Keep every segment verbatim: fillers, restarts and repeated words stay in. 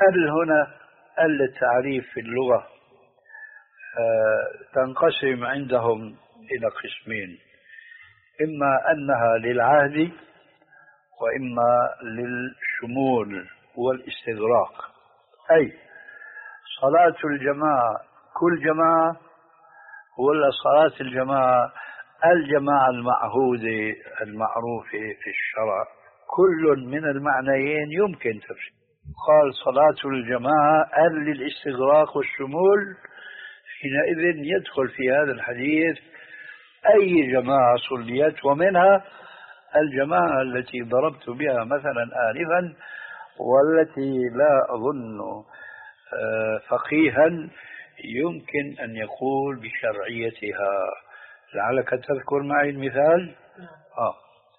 ال هنا التعريف في اللغة تنقسم عندهم إلى قسمين، إما أنها للعهد وإما للشمول والاستغراق. أي صلاة الجماعة كل جماعة، ولا صلاة الجماعة الجماعة المعهودة المعروفة في الشرع؟ كل من المعنيين يمكن تفسير. قال صلاة الجماعة للاستغراق والشمول، حينئذ يدخل في هذا الحديث أي جماعة صليت، ومنها الجماعة التي ضربت بها مثلا آنفا، والتي لا أظن فقيها يمكن أن يقول بشرعيتها. لعلك تذكر معي المثال. آه.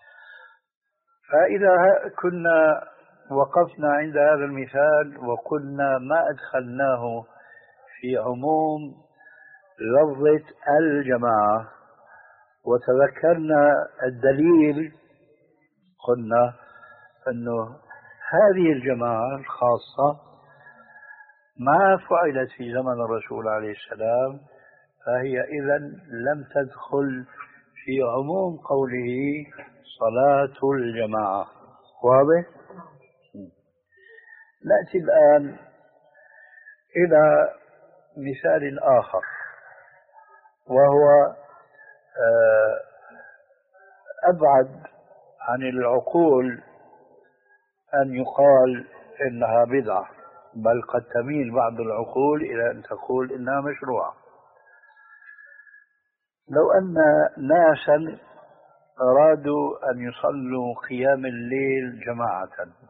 فإذا كنا وقفنا عند هذا المثال وقلنا ما أدخلناه في عموم لفظة الجماعة وتذكرنا الدليل، قلنا أنه هذه الجماعة الخاصة ما فعلت في زمن الرسول عليه السلام، فهي إذن لم تدخل في عموم قوله صلاة الجماعة. واضح؟ نأتي الآن إلى مثال آخر، وهو أبعد عن العقول أن يقال إنها بدعة، بل قد تميل بعض العقول إلى أن تقول إنها مشروعة. لو أن ناسا أرادوا أن يصلوا قيام الليل جماعة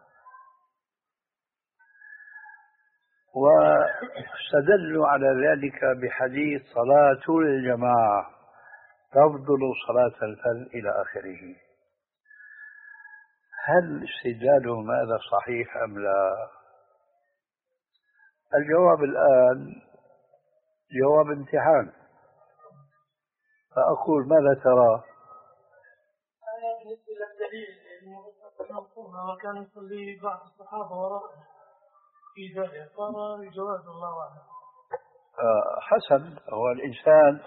واستدلوا على ذلك بحديث صلاة الجماعة تفضل صلاة الفرد إلى آخره، هل استدلالهم هذا صحيح أم لا؟ الجواب الآن جواب امتحان، فأقول ماذا ترى؟ بالنسبة للدليل وكان يصلي بعض الصحابة وراءه في ذلك قال جواز الله أعلم. آه حسن. هو الإنسان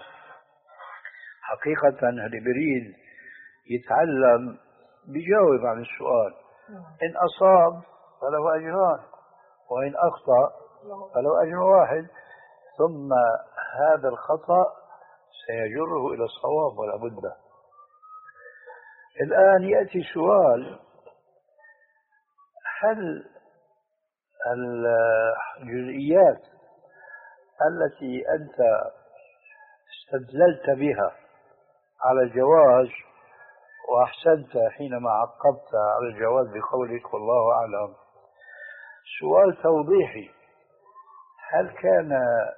حقيقة اللي بريد يتعلم بيجاوب عن السؤال، إن أصاب فله أجران وإن أخطأ فله أجر واحد، ثم هذا الخطأ سيجره إلى الصواب ولا بد. الآن يأتي سؤال، هل الجزئيات التي أنت استدللت بها على الجواز، وأحسنت حينما عقبت على الجواز بقولك والله أعلم، سؤال توضيحي، هل كان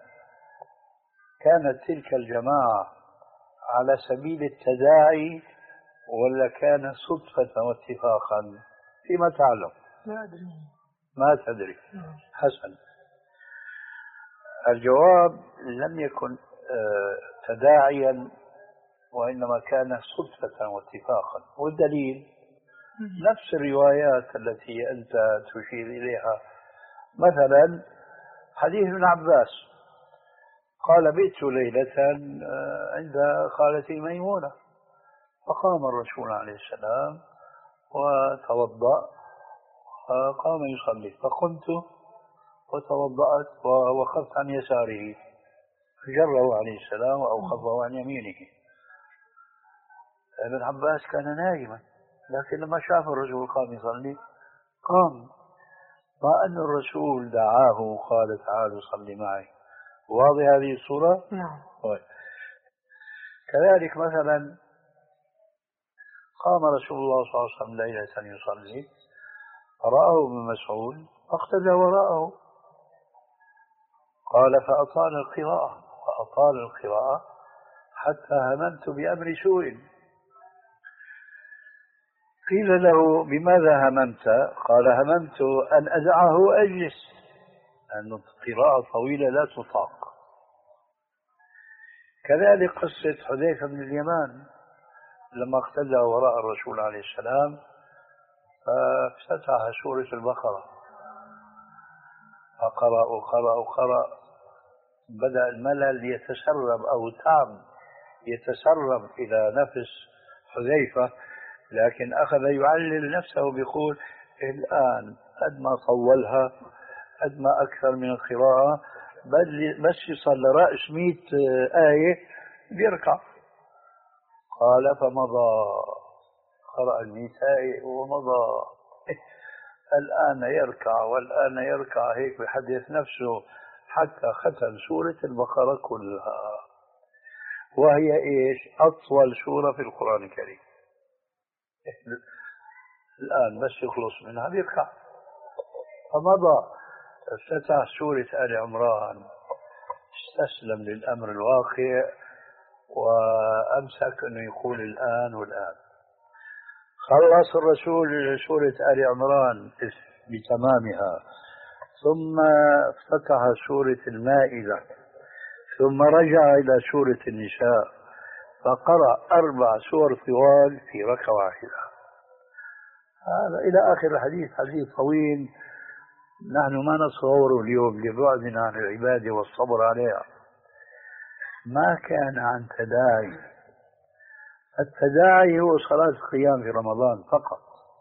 كانت تلك الجماعة على سبيل التداعي ولا كان صدفة واتفاقا؟ فيما تعلم؟ لا أدري. ما تدري. حسن. الجواب لم يكن تداعيا وإنما كان صدفة واتفاقا، والدليل نفس الروايات التي أنت تشير إليها. مثلا حديث ابن عباس قال بئت ليلة عند خالتي ميمونة، فقام الرسول عليه السلام وتوضأ فقام يصلي، فقمت وتوضأت ووقفت عن يساره، فجره عليه السلام أو خفه عن يمينه. ابن عباس كان نائما، لكن لما شاف الرسول قام يصلي قام، ما أن الرسول دعاه وقال تعالوا صلي معي. واضح هذه الصورة؟ نعم. كذلك مثلا قام رسول الله صلى الله عليه وسلم ليلة يصلي، فرآه ابن مسعود فاقتدى وراءه، قال فأطال القراءة فأطال القراءة حتى هممت بأمر سوء. قيل له بماذا هممت؟ قال هممت أن أدعه أجلس، لأن القراءة طويلة لا تطاق. كذلك قصة حذيفة بن اليمان لما اقتدى وراء الرسول عليه السلام فافتتح سورة البقرة، فقرأ وقرأ وقرأ، بدأ الملل يتسرب أو تام يتسرب إلى نفس حذيفة، لكن أخذ يعلل نفسه بيقول الآن قد ما طولها قد ما أكثر من القراءة، بس يصل لرأس مئة آية بيركع. قال فمضى، قرأ المئة آية ومضى. الآن يركع والآن يركع، هيك بحدث نفسه حتى ختم سورة البقرة كلها، وهي إيش؟ أطول سورة في القرآن الكريم. الآن بس يخلص منها بيركع. فمضى، افتتح سورة آل عمران، استسلم للأمر الواقع وأمسك أنه يقول الآن والآن. خلص الرسول سورة آل عمران بتمامها، ثم افتتح سورة المائدة، ثم رجع إلى سورة النساء، فقرأ أربع سور طوال في ركعة واحدة. هذا إلى آخر الحديث، حديث طويل نحن ما نتصوره اليوم لبعدنا عن العبادة والصبر عليها. ما كان عن تداعي، التداعي هو صلاة القيام في رمضان فقط.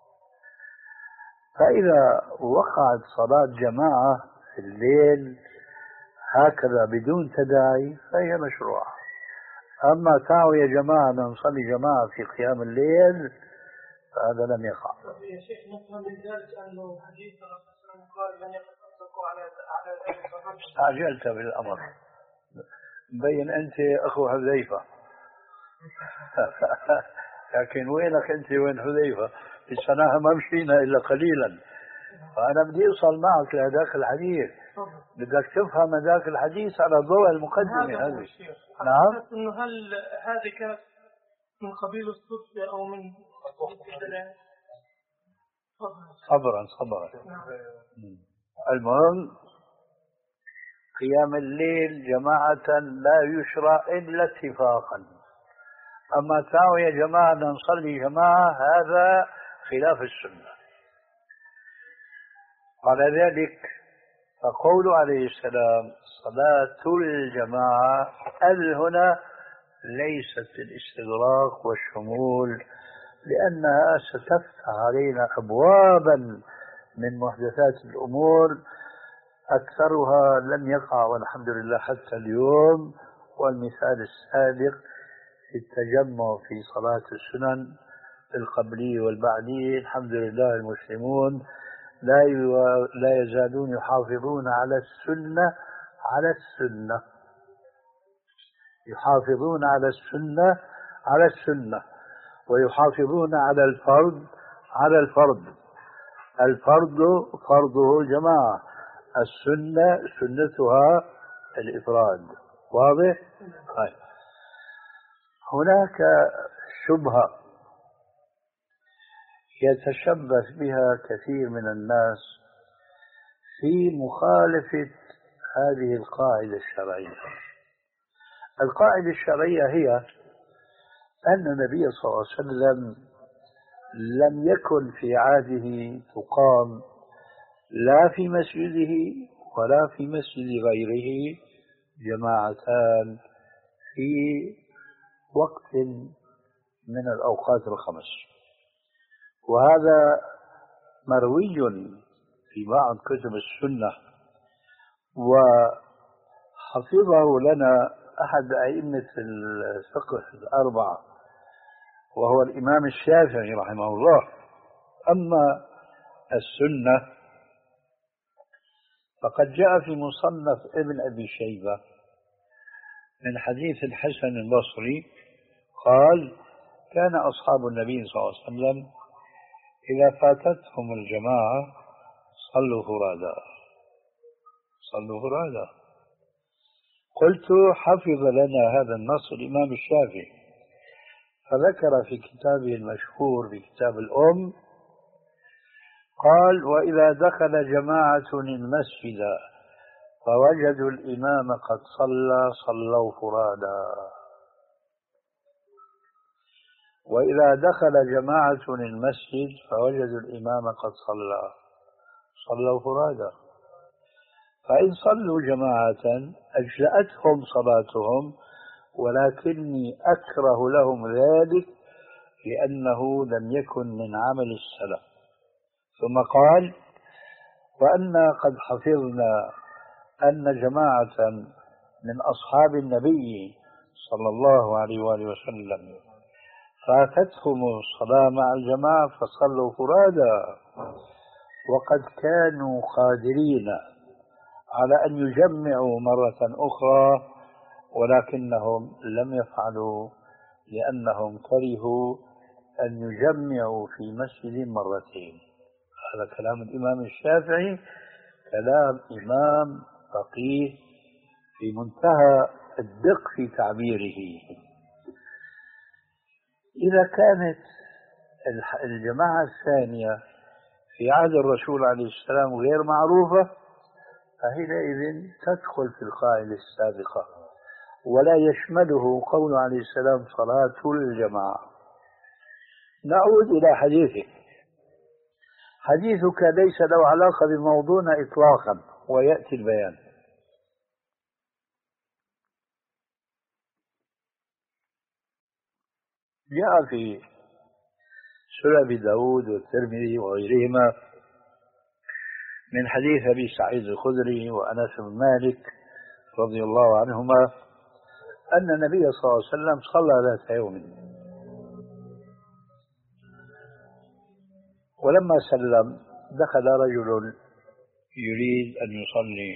فإذا وقعت صلاة جماعة في الليل هكذا بدون تداعي فهي مشروعة. أما تعالوا يا جماعة نصلي جماعة في قيام الليل فهذا لم يقع. يا شيخ نفهم من ذلك أنه حديث الرسول قال لن يتصدقوا على على ذلك. استعجلت بالأمر، مبين أنت أخو حذيفة. لكن وينك أنت وين حذيفة؟ السنة ما مشينا إلا قليلا، فأنا بدي أوصل معك لهذاك الحديث. بدك تفهم هذاك الحديث على ضوء المقدمة هذه. نعم. إنه هل هذه كانت من قبيل الصدفة أو من صبرا صبرا. المهم قيام الليل جماعة لا يشرع إلا اتفاقا. أما تعالوا يا جماعة نصلي جماعة هذا خلاف السنة. على ذلك فقول عليه السلام صلاة الجماعة ال هنا ليست الاستغراق والشمول، لأنها ستفتح علينا أبوابا من محدثات الأمور أكثرها لم يقع والحمد لله حتى اليوم. والمثال السابق في التجمع في صلاة السنن القبلية والبعدية، الحمد لله المسلمون لا لا يزالون يحافظون على السنة على السنة يحافظون على السنة على السنة ويحافظون على الفرض على الفرض. الفرض فرضه جماعة، السنة سنتها الإفراد. واضح؟ طيب. هناك شبهة يتشبث بها كثير من الناس في مخالفة هذه القاعدة الشرعية. القاعدة الشرعية هي أن النبي صلى الله عليه وسلم لم يكن في عهده تقام لا في مسجده ولا في مسجد غيره جماعتان في وقت من الأوقات الخمس، وهذا مروي في بعض كتب السنة وحفظه لنا أحد أئمة الفقه الأربعة وهو الإمام الشافعي رحمه الله. أما السنة فقد جاء في مصنف ابن أبي شيبة من حديث الحسن البصري قال كان أصحاب النبي صلى الله عليه وسلم إذا فاتتهم الجماعة صلوا فرادا صلوا فرادا. قلت حفظ لنا هذا النص الإمام الشافعي، فذكر في كتابه المشهور في كتاب الأم قال وإذا دخل جماعة المسجد فوجدوا الإمام قد صلى صلوا فرادا، وإذا دخل جماعة المسجد فوجدوا الإمام قد صلى صلوا فرادا. فإن صلوا جماعة أجزأتهم صلاتهم، ولكني أكره لهم ذلك لأنه لم يكن من عمل السلف. ثم قال: وأنا قد حفظنا أن جماعة من أصحاب النبي صلى الله عليه وآله وسلم فاتتهم الصلاة مع الجماعة فصلوا فرادا، وقد كانوا قادرين على أن يجمعوا مرة أخرى، ولكنهم لم يفعلوا لأنهم كرهوا أن يجمعوا في مسجد مرتين. هذا كلام الإمام الشافعي، كلام إمام فقيه في منتهى الدقة في تعبيره. إذا كانت الجماعة الثانية في عهد الرسول عليه السلام غير معروفة، فحينئذ تدخل في القاعدة السابقة، ولا يشمله قول عليه السلام صلاة الجماعة. نعود إلى حديثك. حديثك ليس له علاقة بموضوعنا إطلاقا، ويأتي البيان. جاء في سنن أبي داود والترمذي وغيرهما من حديث أبي سعيد الخدري وأنس بن مالك رضي الله عنهما أن النبي صلى الله عليه وسلم صلى ذات يوم، ولما سلم دخل رجل يريد أن يصلي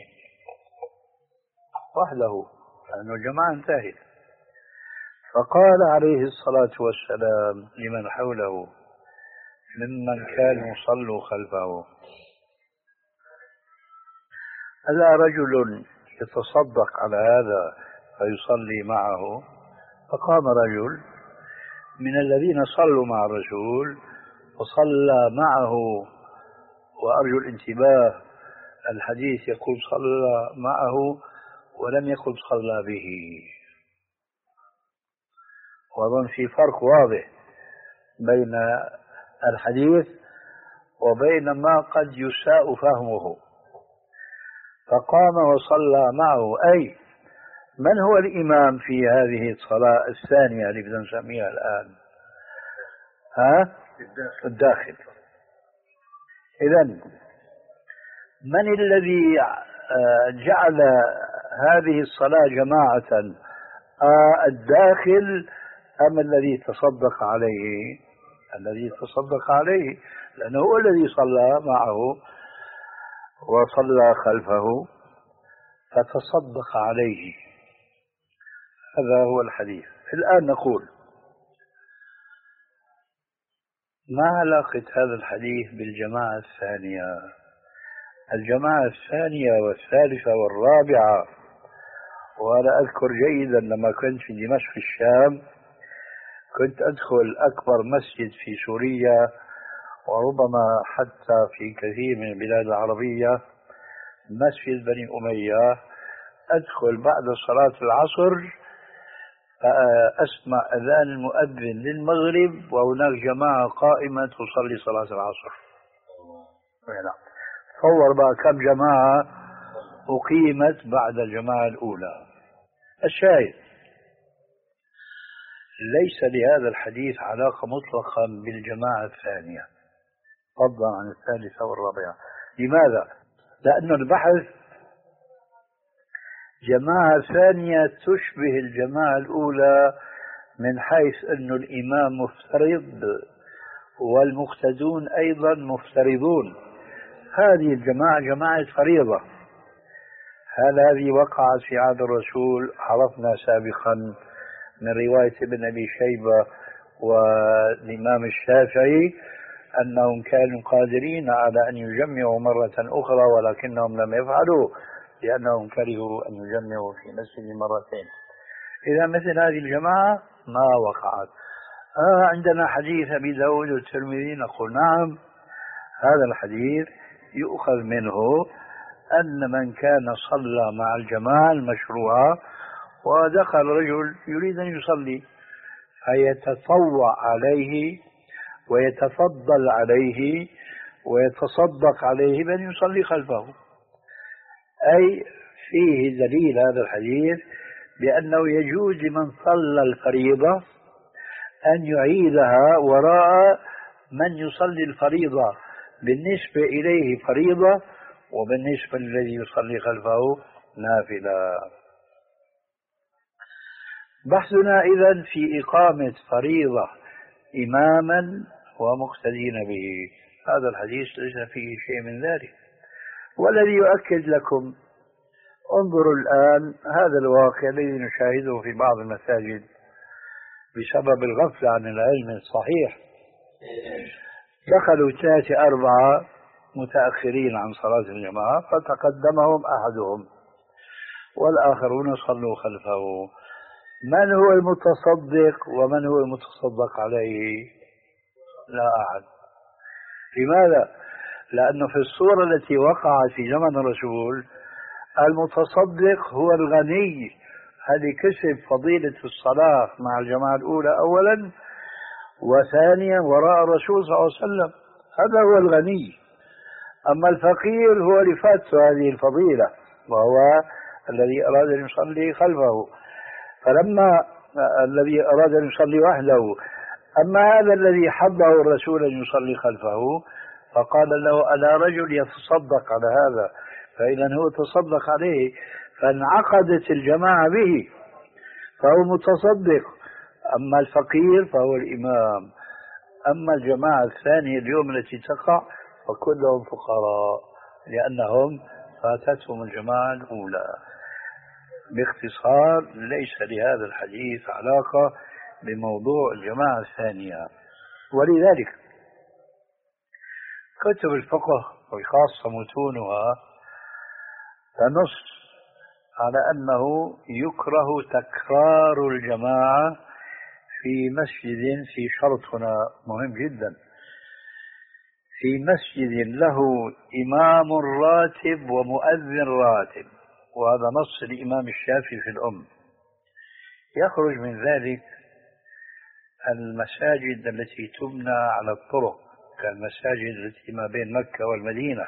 وحده لأن الجماعة انتهت، فقال عليه الصلاة والسلام لمن حوله ممن كانوا صلوا خلفه: ألا رجل يتصدق على هذا فيصلي معه؟ فقام رجل من الذين صلوا مع الرسول وصلى معه. وأرجو الانتباه، الحديث يقول صلى معه ولم يقل صلى به، وأظن في فرق واضح بين الحديث وبين ما قد يساء فهمه. فقام وصلى معه، أي من هو الإمام في هذه الصلاة الثانية اللي بدنا نسميها الآن؟ ها؟ الداخل. إذن من الذي جعل هذه الصلاة جماعة، الداخل أم الذي تصدق عليه؟ الذي تصدق عليه، لأنه هو الذي صلى معه وصلى خلفه فتصدق عليه. هذا هو الحديث. الآن نقول: ما علاقة هذا الحديث بالجماعة الثانية؟ الجماعة الثانية والثالثة والرابعة، وأنا أذكر جيدا لما كنت في دمشق في الشام كنت أدخل أكبر مسجد في سوريا، وربما حتى في كثير من البلاد العربية، مسجد بني أمية. أدخل بعد صلاة العصر أسمع أذان المؤذن للمغرب وهناك جماعة قائمة تصلي صلاة العصر. تصور بقى كم جماعة أقيمت بعد الجماعة الأولى. الشاهد، ليس لهذا الحديث علاقة مطلقا بالجماعة الثانية فضلا عن الثالثة والرابعة. لماذا؟ لأن البحث جماعة ثانية تشبه الجماعة الأولى من حيث أن الإمام مفترض والمقتدون أيضا مفترضون. هذه الجماعة جماعة فريضة. هل هذه وقعت في عهد الرسول؟ عرفنا سابقا من رواية ابن أبي شيبة والإمام الشافعي أنهم كانوا قادرين على أن يجمعوا مرة أخرى، ولكنهم لم يفعلوا لأنهم كرهوا أن يجمعوا في مسجد مرتين. إذا مثل هذه الجماعة ما وقعت. آه عندنا حديث أبي داود والترمذي، نقول نعم، هذا الحديث يؤخذ منه أن من كان صلى مع الجماعة المشروعة ودخل رجل يريد أن يصلي فيتطوع عليه ويتفضل عليه ويتصدق عليه بأن يصلي خلفه. أي فيه دليل هذا الحديث بأنه يجوز لمن صلى الفريضة أن يعيدها وراء من يصلي الفريضة بالنسبة إليه فريضة، وبالنسبة للذي يصلي خلفه نافلة. بحثنا إذن في إقامة فريضة إماما ومقتدين به. هذا الحديث ليس فيه شيء من ذلك. والذي يؤكد لكم، انظروا الآن هذا الواقع الذي نشاهده في بعض المساجد بسبب الغفلة عن العلم الصحيح. دخلوا ثلاثة أربعة متأخرين عن صلاة الجماعة فتقدمهم أحدهم والآخرون صلوا خلفه. من هو المتصدق ومن هو المتصدق عليه؟ لا أحد. لماذا؟ لأنه في الصورة التي وقعت في زمن الرسول المتصدق هو الغني، هذه كسب فضيلة الصلاة مع الجماعة الأولى أولا، وثانيا وراء الرسول صلى الله عليه وسلم، هذا هو الغني. أما الفقير هو اللي فاته هذه الفضيلة، وهو الذي أراد أن يصلي خلفه، فلما الذي أراد أن يصلي وحده. أما هذا الذي حضه الرسول أن يصلي خلفه فقال له ألا رجل يتصدق على هذا، فإذا هو تصدق عليه فانعقدت الجماعة به فهو متصدق. أما الفقير فهو الإمام. أما الجماعة الثانية اليوم التي تقع فكلهم فقراء لأنهم فاتتهم الجماعة الأولى. باختصار ليس لهذا الحديث علاقة بموضوع الجماعة الثانية. ولذلك كتب الفقه وخاصة متونها تنص على أنه يكره تكرار الجماعة في مسجد في شرط هنا مهم جدا، في مسجد له إمام راتب ومؤذن راتب، وهذا نص الإمام الشافعي في الأم. يخرج من ذلك المساجد التي تبنى على الطرق كالمساجد التي ما بين مكة والمدينة،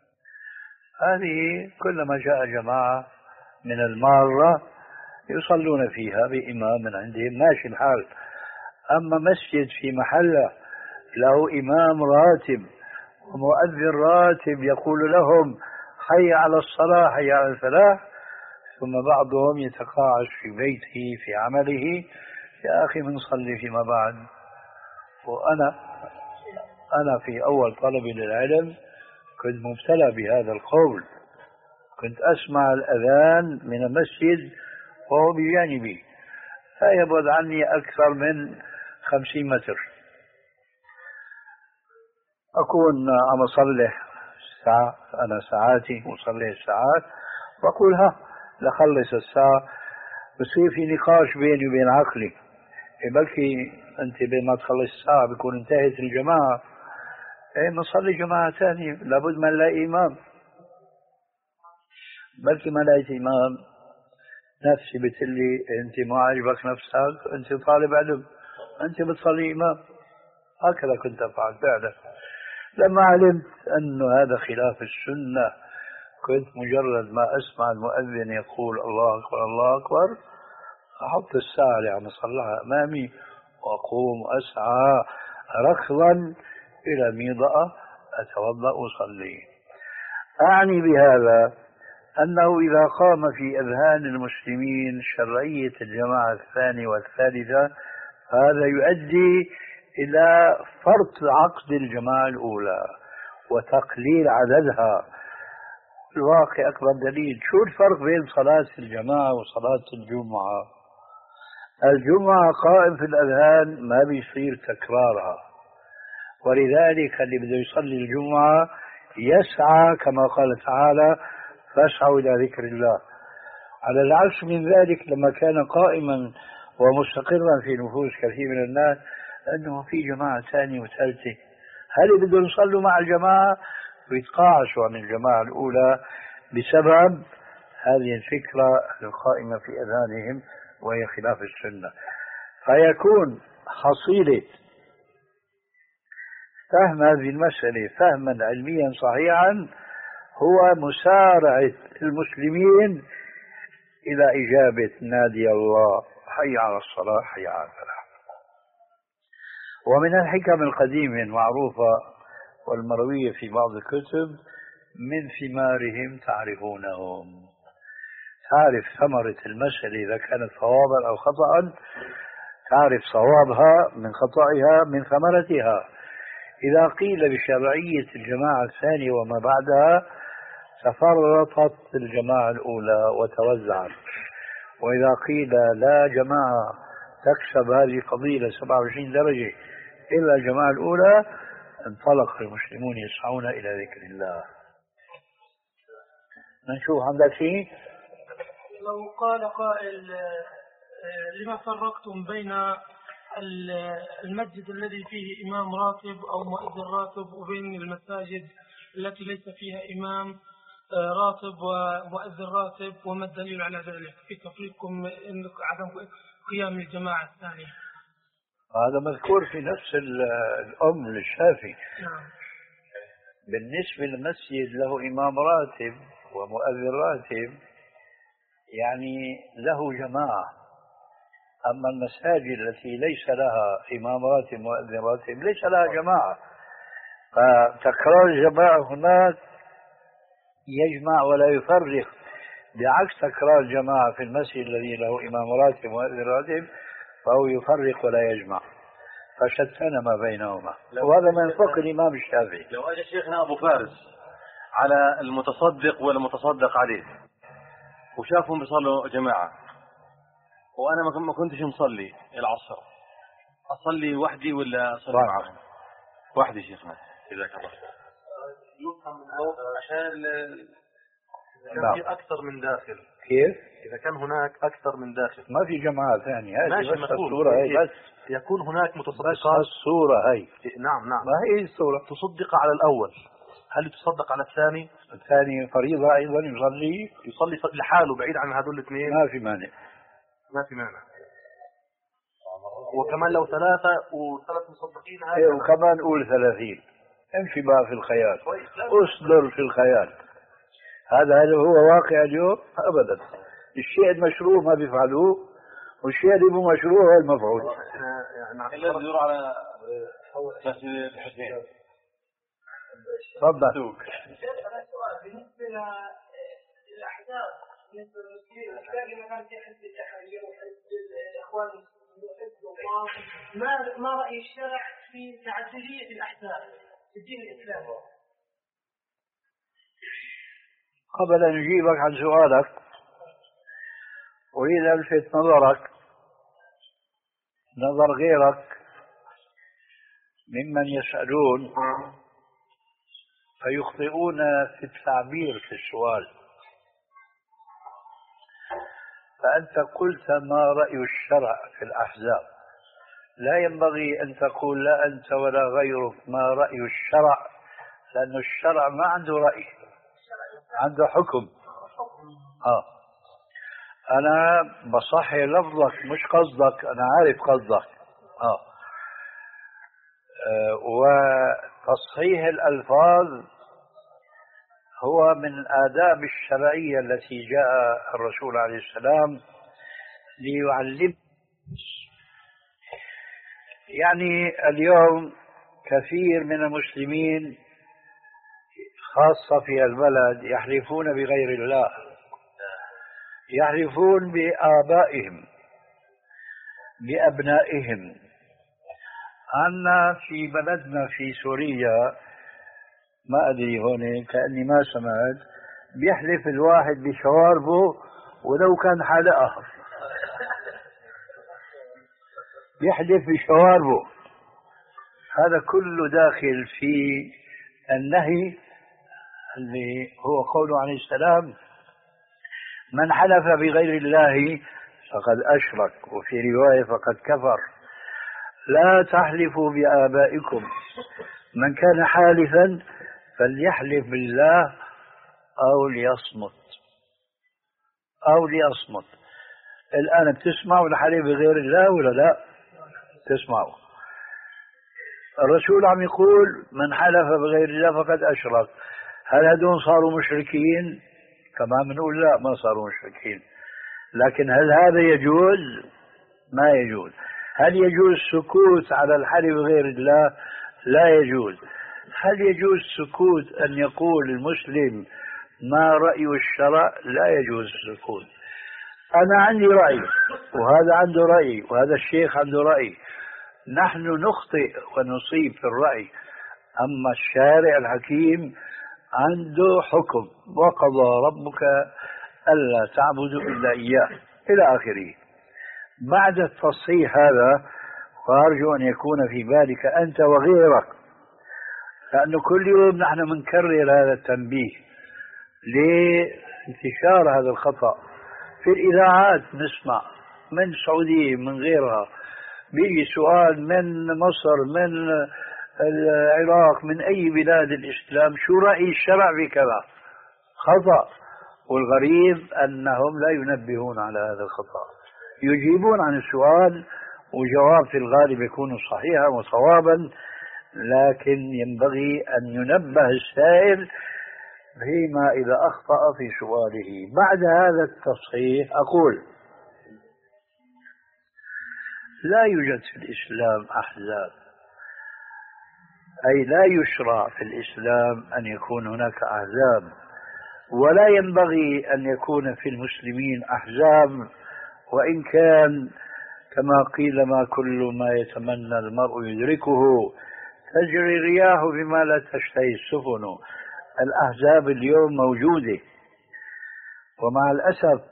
هذه كلما جاء جماعة من المارة يصلون فيها بإمام من عندهم ماشي الحال. أما مسجد في محله له إمام راتب ومؤذن راتب يقول لهم حي على الصلاة حي على الفلاح، ثم بعضهم يتقاعس في بيته في عمله، يا أخي من صلي فيما بعد. وأنا أنا في أول طلبي للعلم كنت مبتلى بهذا القول، كنت أسمع الأذان من المسجد وهو بجانبي لا يبعد عني أكثر من خمسين متر، أكون عم أصلي ساعة، أنا ساعاتي وصلي الساعات، وأقول ها لخلص الساعة، بصير في نقاش بيني وبين عقلي، بلكي أنت بين ما تخلص الساعة بيكون انتهت الجماعة، إيه نصلي جماعة ثانية، لابد ما نلاقي إمام، بلكي ما لقيت إمام نفسي بتقلي أنت ما عجبك نفسك، أنت طالب علم، أنت بتصلي إمام. هكذا كنت أفعل فعلا. لما علمت أن هذا خلاف السنة كنت مجرد ما أسمع المؤذن يقول الله أكبر الله أكبر أحط الساعة اللي عم أصلحها أمامي وأقوم أسعى ركضا إلى ميضأة أتوضأ وأصلي. أعني بهذا أنه إذا قام في أذهان المسلمين شرعية الجماعة الثانية والثالثة هذا يؤدي إلى فرط عقد الجماعة الأولى وتقليل عددها. الواقع أكبر دليل. شو الفرق بين صلاة الجماعة وصلاة الجمعة؟ الجمعة قائم في الأذهان ما بيصير تكرارها، ولذلك اللي بده يصلي الجمعة يسعى كما قال تعالى فاسعوا إلى ذكر الله. على العكس من ذلك لما كان قائما ومستقرا في نفوس كثير من الناس أنه في جماعة ثانية وثالثة، هل بدهم يصلوا مع الجماعة ويتقاعسوا عن الجماعة الأولى بسبب هذه الفكرة القائمة في أذهانهم وهي خلاف السنة. فيكون حصيلة فهم هذه المسألة فهما علميا صحيحا هو مسارعة المسلمين إلى إجابة نادي الله حي على الصلاة حي على الفلاح. ومن الحكم القديمة المعروفة والمروية في بعض الكتب: من ثمارهم تعرفونهم. تعرف ثمرة المسألة إذا كانت صوابا أو خطأ، تعرف صوابها من خطأها من ثمرتها. إذا قيل بشرعية الجماعة الثانية وما بعدها تفرطت الجماعة الأولى وتوزعت، وإذا قيل لا جماعة تكسب هذه القضية سبعة وعشرين درجة إلا الجماعة الأولى، انطلق المسلمون يسعون إلى ذكر الله. نشوف عندك شيء؟ لو قال قائل لما فرقتم بين المسجد الذي فيه إمام راتب أو مؤذن راتب وبين المساجد التي ليس فيها إمام راتب ومؤذن راتب، وما الدليل على ذلك في تفريقكم عدم قيام الجماعة الثانية؟ هذا مذكور في نفس الأم للشافعي. نعم. بالنسبة للمسجد له إمام راتب ومؤذن راتب يعني له جماعة، أما المساجد التي ليس لها إمام راتب ومؤذن راتب ليس لها جماعة، فتكرار الجماعة هناك يجمع ولا يفرق، بعكس تكرار الجماعة في المسجد الذي له إمام راتب ومؤذن راتب فهو يفرق ولا يجمع، فشتان ما بينهما. وهذا من فقه الإمام الشافعي. لو أجى شيخنا أبو فارس على المتصدق والمتصدق عليه وشافهم بيصلوا جماعة وأنا ما كنتش مصلي العصر، أصلي وحدي ولا أصلي طبعا. معهم؟ وحدي شيخنا. جزاك الله. يفهم من هذا عشان نعم. في أكثر من داخل. كيف؟ إذا كان هناك أكثر من داخل ما في جماعة ثانية، هذه ماشي بس مفهوم. الصورة هي بس يكون هناك بس متصدقات. الصورة هي. نعم نعم. ما هي الصورة؟ تصدق على الأول، هل تصدق على الثاني؟ الثاني فريضة أيضا يصلي يصلي لحاله بعيد عن هذول الاثنين؟ ما في مانع. ما في مانع. وكمان لو ثلاثة وثلاث مصدقين هذا إيه، وكمان قول ثلاثين، امشي بقى في الخيال، اصدر في الخيال. هذا هل هو واقع اليوم؟ أبدا. الشيء المشروع ما بيفعلوه، والشيء اللي مو مشروع هو المفعول. إلا يدور على مسجد الحسين. تفضل. بالنسبة للأحزاب، بالنسبة للمسلمين، الأحزاب اللي كانت في حزب التحرير وحزب الإخوان المسلمين وحزب الله، ما ما رأي الشرع في تعددية الأحزاب في الدين الإسلامي؟ قبل أن أجيبك عن سؤالك أريد ألفت نظرك نظر غيرك ممن يسألون فيخطئون في التعبير في السؤال. فأنت قلت ما رأي الشرع في الأحزاب، لا ينبغي أن تقول لا أنت ولا غيرك ما رأي الشرع، لأن الشرع ما عنده رأي، عنده حكم. آه. أنا بصحي لفظك مش قصدك، أنا عارف قصدك. آه. آه. وتصحيح الألفاظ هو من الآداب الشرعية التي جاء الرسول عليه السلام ليعلم. يعني اليوم كثير من المسلمين خاصة في البلد يحلفون بغير الله، يحلفون بآبائهم بأبنائهم. عنا في بلدنا في سوريا ما أدري هون كأني ما سمعت، بيحلف الواحد بشواربه ولو كان حلقه، بيحلف بشواربه. هذا كله داخل في النهي اللي هو قوله عليه السلام من حلف بغير الله فقد أشرك، وفي رواية فقد كفر. لا تحلفوا بآبائكم، من كان حالفا فليحلف بالله أو ليصمت أو ليصمت. الآن بتسمعوا الحلف بغير الله ولا لا؟ تسمعوا. الرسول عم يقول من حلف بغير الله فقد أشرك. هل هذول صاروا مشركين؟ كما بنقول لا، ما صاروا مشركين. لكن هل هذا يجوز؟ ما يجوز. هل يجوز سكوت على الحلف غير الله؟ لا يجوز. هل يجوز سكوت أن يقول المسلم ما رأي الشرع؟ لا يجوز السكوت. أنا عندي رأي وهذا عنده رأي وهذا الشيخ عنده رأي، نحن نخطئ ونصيب في الرأي، أما الشارع الحكيم عنده حكم: وقضى ربك ألا تعبدوا إلا إياه إلى آخره. بعد التصحيح هذا، وأرجو أن يكون في بالك أنت وغيرك، لأنه كل يوم نحن منكرر هذا التنبيه لانتشار هذا الخطأ في الإذاعات. نسمع من السعودية من غيرها بيجي سؤال من مصر من العراق من أي بلاد الإسلام: شو رأي الشرع في كذا؟ خطأ. والغريب أنهم لا ينبهون على هذا الخطأ، يجيبون عن السؤال وجواب في الغالب يكون صحيحا وصوابا، لكن ينبغي أن ينبه السائل فيما إذا أخطأ في سؤاله. بعد هذا التصحيح أقول: لا يوجد في الإسلام أحزاب، أي لا يشرع في الإسلام أن يكون هناك أحزاب، ولا ينبغي أن يكون في المسلمين أحزاب، وإن كان كما قيل: ما كل ما يتمنى المرء يدركه، تجري الرياح بما لا تشتهي السفن. الأحزاب اليوم موجودة، ومع الأسف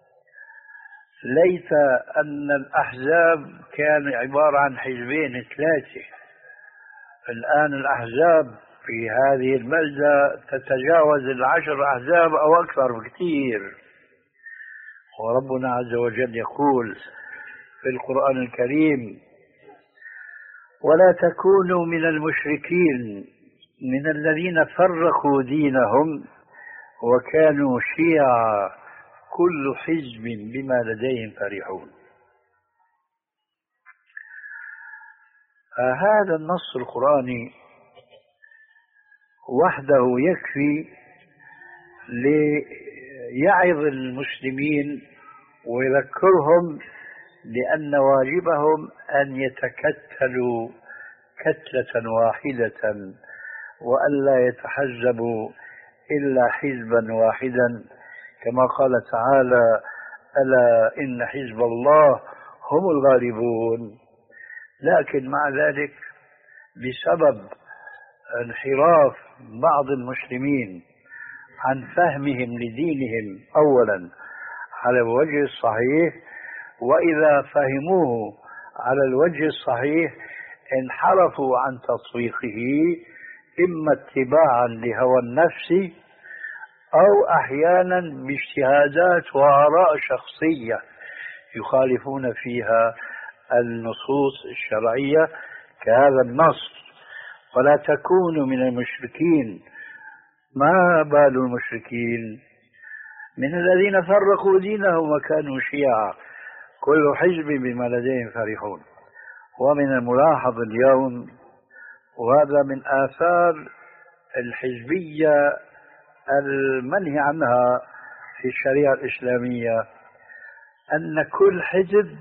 ليت أن الأحزاب كان عبارة عن حزبين ثلاثة. الآن الأحزاب في هذه البلدة تتجاوز العشر أحزاب أو أكثر بكثير. وربنا عز وجل يقول في القرآن الكريم: ولا تكونوا من المشركين من الذين فرقوا دينهم وكانوا شيعا كل حزب بما لديهم فرحون. هذا النص القرآني وحده يكفي ليعظ المسلمين ويذكرهم بأن واجبهم أن يتكتلوا كتلة واحدة وألا يتحزبوا إلا حزبا واحدا، كما قال تعالى: ألا إن حزب الله هم الغالبون. لكن مع ذلك بسبب انحراف بعض المسلمين عن فهمهم لدينهم أولا على الوجه الصحيح، وإذا فهموه على الوجه الصحيح انحرفوا عن تطبيقه، إما اتباعا لهوى النفس أو أحيانا باجتهادات وآراء شخصية يخالفون فيها النصوص الشرعية كهذا النص: ولا تكونوا من المشركين. ما بال المشركين؟ من الذين فرقوا دينهم وكانوا شيعا كل حزب بما لديهم فرحون. ومن الملاحظ اليوم، وهذا من آثار الحزبية المنهي عنها في الشريعة الإسلامية، أن كل حزب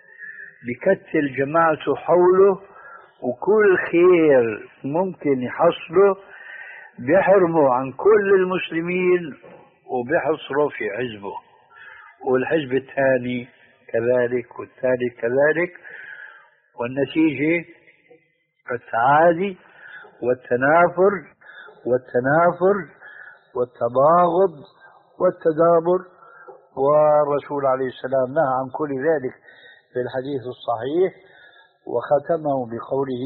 بكتل جماعته حوله وكل خير ممكن يحصله بيحرمه عن كل المسلمين وبيحصره في حزبه، والحزب الثاني كذلك والثالث كذلك، والنتيجة التعادي والتنافر والتنافر والتباغض والتدابر. والرسول عليه السلام نهى عن كل ذلك في الحديث الصحيح، وختمه بقوله: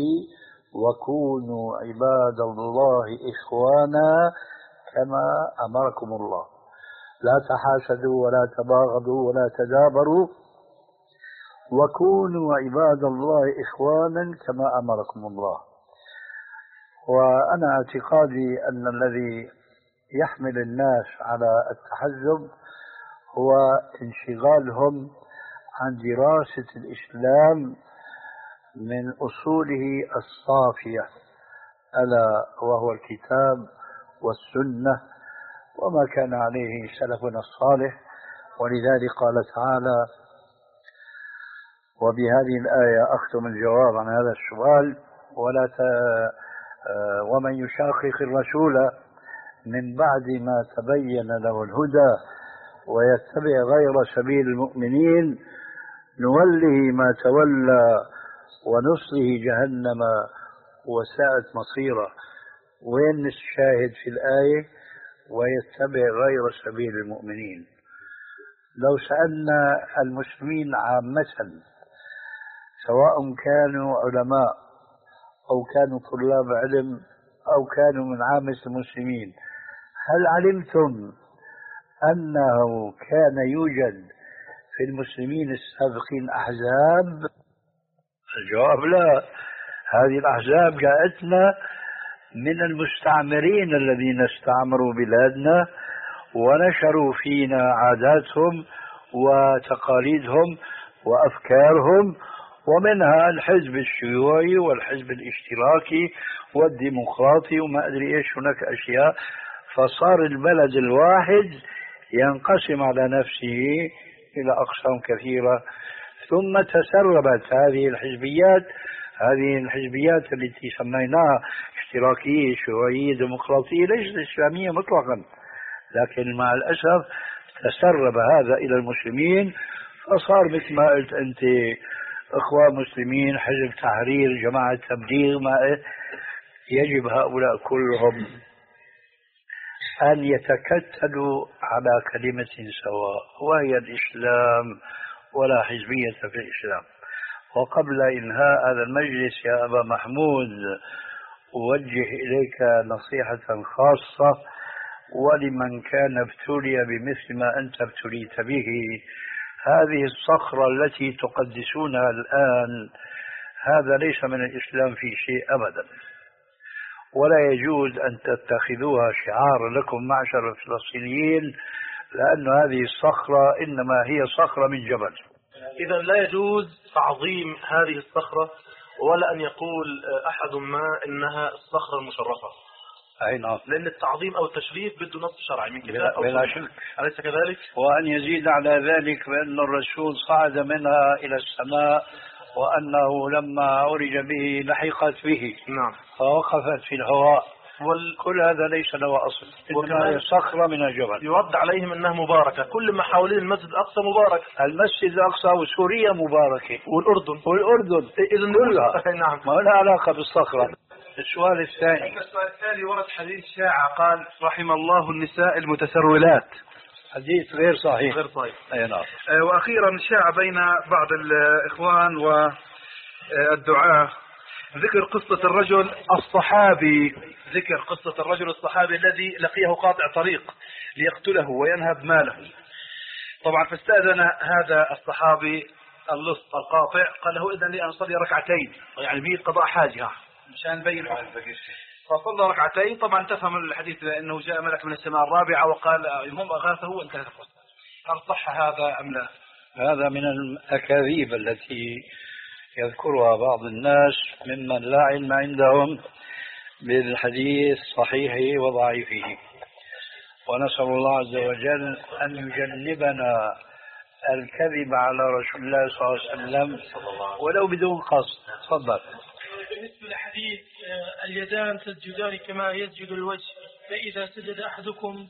وكونوا عباد الله إخوانا كما أمركم الله. لا تحاسدوا ولا تباغضوا ولا تدابروا، وكونوا عباد الله إخوانا كما أمركم الله. وأنا اعتقادي أن الذي يحمل الناس على التحزب هو انشغالهم عن دراسة الإسلام من أصوله الصافية، ألا وهو الكتاب والسنة وما كان عليه سلفنا الصالح. ولذلك قال تعالى: وبهذه الآية أختم الجواب عن هذا السؤال: ولا ت... ومن يشاقق الرسول من بعد ما تبين له الهدى ويتبع غير سبيل المؤمنين نوله ما تولى ونصله جهنم وساءت مصيره. وين الشاهد في الآية؟ ويتبع غير سبيل المؤمنين. لو سألنا المسلمين عامة سواء كانوا علماء أو كانوا طلاب علم أو كانوا من عامة المسلمين: هل علمتم أنه كان يوجد في المسلمين السابقين أحزاب؟ الجواب لا. هذه الأحزاب جاءتنا من المستعمرين الذين استعمروا بلادنا ونشروا فينا عاداتهم وتقاليدهم وأفكارهم، ومنها الحزب الشيوعي والحزب الاشتراكي والديمقراطي وما أدري إيش، هناك أشياء. فصار البلد الواحد ينقسم على نفسه إلى أقسام كثيرة، ثم تسربت هذه الحزبيات هذه الحزبيات التي سميناها اشتراكية شيوعية ديمقراطية ليست إسلامية مطلقا، لكن مع الأسف تسرب هذا إلى المسلمين، فصار مثل ما قلت أنت إخوان مسلمين، حزب تحرير، جماعة تبليغ. ما يجب هؤلاء كلهم أن يتكتلوا على كلمة سواء وهي الإسلام، ولا حزبية في الإسلام. وقبل إنهاء هذا المجلس يا أبا محمود أوجه إليك نصيحة خاصة ولمن كان ابتلي بمثل ما أنت ابتليت به. هذه الصخرة التي تقدسونها الآن هذا ليس من الإسلام في شيء أبدا، ولا يجوز أن تتخذوها شعار لكم معشر الفلسطينيين، لأن هذه الصخرة إنما هي صخرة من جبل. إذا لا يجوز تعظيم هذه الصخرة، ولا أن يقول أحد ما إنها الصخرة المشرفة. أي نعم. لأن التعظيم أو التشريف بده نص شرعي من كتاب أو بلا شك، أليس كذلك؟ وأن يزيد على ذلك بأن الرسول صعد منها إلى السماء، وأنه لما عرج به لحقت به. نعم. فوقفت في الهواء. وال... كل هذا ليس له أصل، إنما هي صخرة من الجبل. يرد عليهم أنها مباركة، كل ما حوالين المسجد الأقصى مبارك. المسجد الأقصى وسوريا مباركة والأردن والأردن إذن كلها. نعم. ما لها علاقة بالصخرة. السؤال الثاني. السؤال الثاني ورد حديث شاعة قال: رحم الله النساء المتسرولات. حديث غير صحيح. غير صحيح. أي نعم. أه وأخيرا شاع بين بعض الإخوان والدعاة ذكر قصة الرجل الصحابي ذكر قصة الرجل الصحابي الذي لقيه قاطع طريق ليقتله وينهب ماله. طبعا فاستأذن هذا الصحابي اللص القاطع، قال له: إذن لي أن أصلي ركعتين، يعني به قضاء حاجة مشان بين فصلى ركعتين. طبعا تفهم الحديث أنه جاء ملك من السماء الرابعة وقال هم أغاثه وانتهى القصة. هل صح هذا أم لا؟ هذا من الأكاذيب التي يذكرها بعض الناس ممن لا علم عندهم بالحديث صحيحه وضعيفه، ونسأل الله عز وجل أن يجنبنا الكذب على رسول الله صلى الله عليه وسلم ولو بدون قصد. تفضل. بالنسبة لحديث اليدان تسجدان كما يسجد الوجه، فإذا سجد أحدكم